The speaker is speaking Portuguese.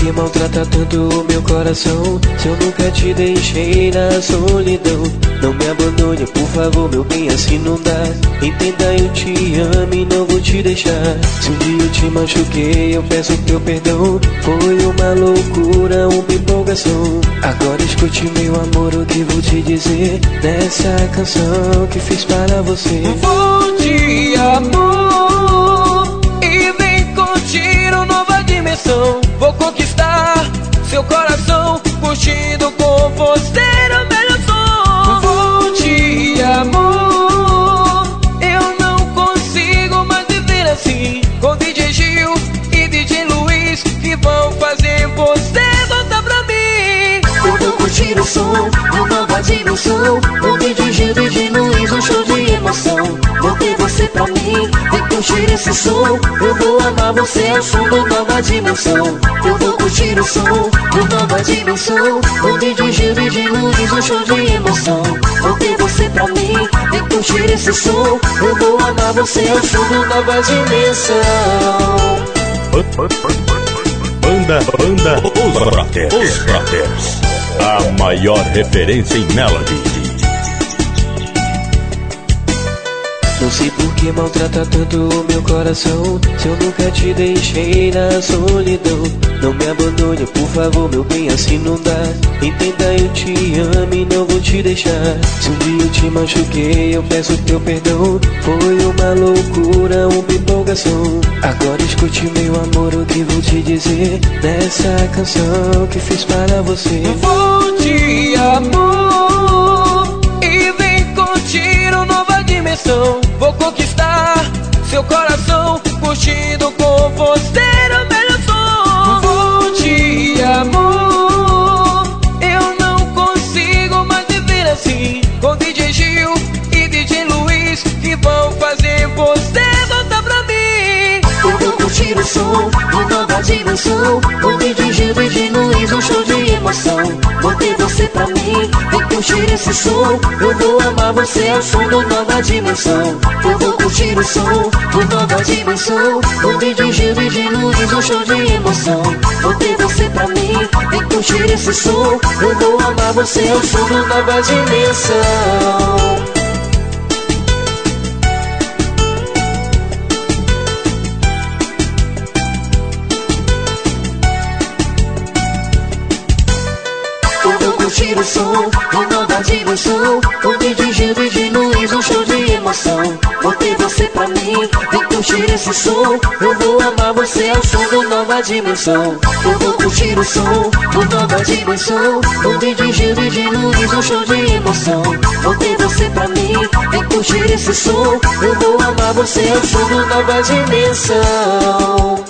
que maltrata tanto o meu coração? Se eu nunca te deixei na solidão, não me abandone, por favor, meu bem, assim não dá. Entenda, eu te amo e não vou te deixar. Se um dia eu te machuquei, eu peço teu perdão. Foi uma loucura, uma empolgação. Agora escute, meu amor, o que vou te dizer nessa canção que fiz para você. Vou te amor e vem curtir uma nova dimensão. Vou conquistar seu coração, curtindo com você o melhor som. Vou te amor, eu não consigo mais viver assim, com DJ Gil e DJ Luiz, que vão fazer você voltar pra mim. Eu vou curtir o som, uma nova dimensão, com DJ Gil, DJ Luiz, um show de emoção. Vou ter você pra mim, vem curtir esse som. Eu vou amar você, é o som da nova dimensão. Eu vou curtir o som, uma nova dimensão, com DJ Gil, DJ Luiz, um show de emoção. Vou ter você pra mim, vem curtir esse som. Eu vou amar você, é o som da nova dimensão. Banda Os Brothers, a maior referência em melody. Não sei por que maltrata tanto o meu coração. Se eu nunca te deixei na solidão, não me abandone, por favor, meu bem, assim não dá. Entenda, eu te amo e não vou te deixar. Se um dia eu te machuquei, eu peço teu perdão. Foi uma loucura, uma empolgação. Agora escute, meu amor, o que vou te dizer nessa canção que fiz para você. Vou te amor e vem curtir uma nova dimensão. Vou conquistar seu coração, curtindo com você o melhor som. Vou te amor, eu não consigo mais viver assim, com DJ Gil e DJ Luiz, que vão fazer você voltar pra mim. Eu vou curtir o som, uma nova dimensão, com DJ Gil, DJ Luiz, um show de emoção. Vou ter você pra mim, vem curtir esse som. Eu vou amar você, é o som da nova dimensão. Eu vou curtir o som, uma nova dimensão, com DJ Gil, DJ Luiz, um show de emoção. Vou ter você pra mim, vem curtir esse som. Eu vou amar você, é o som da nova dimensão. Curtir o som, uma nova dimensão, com DJ Gil, DJ Luiz, um show de emoção. Vou ter você pra mim, vem curtir esse som. Eu vou amar você, é o som da nova dimensão. Eu vou curtir o som, uma nova dimensão, com DJ Gil, DJ Luiz, um show de emoção. Vou ter você pra mim, vem curtir esse som. Eu vou amar você, é o som da nova dimensão.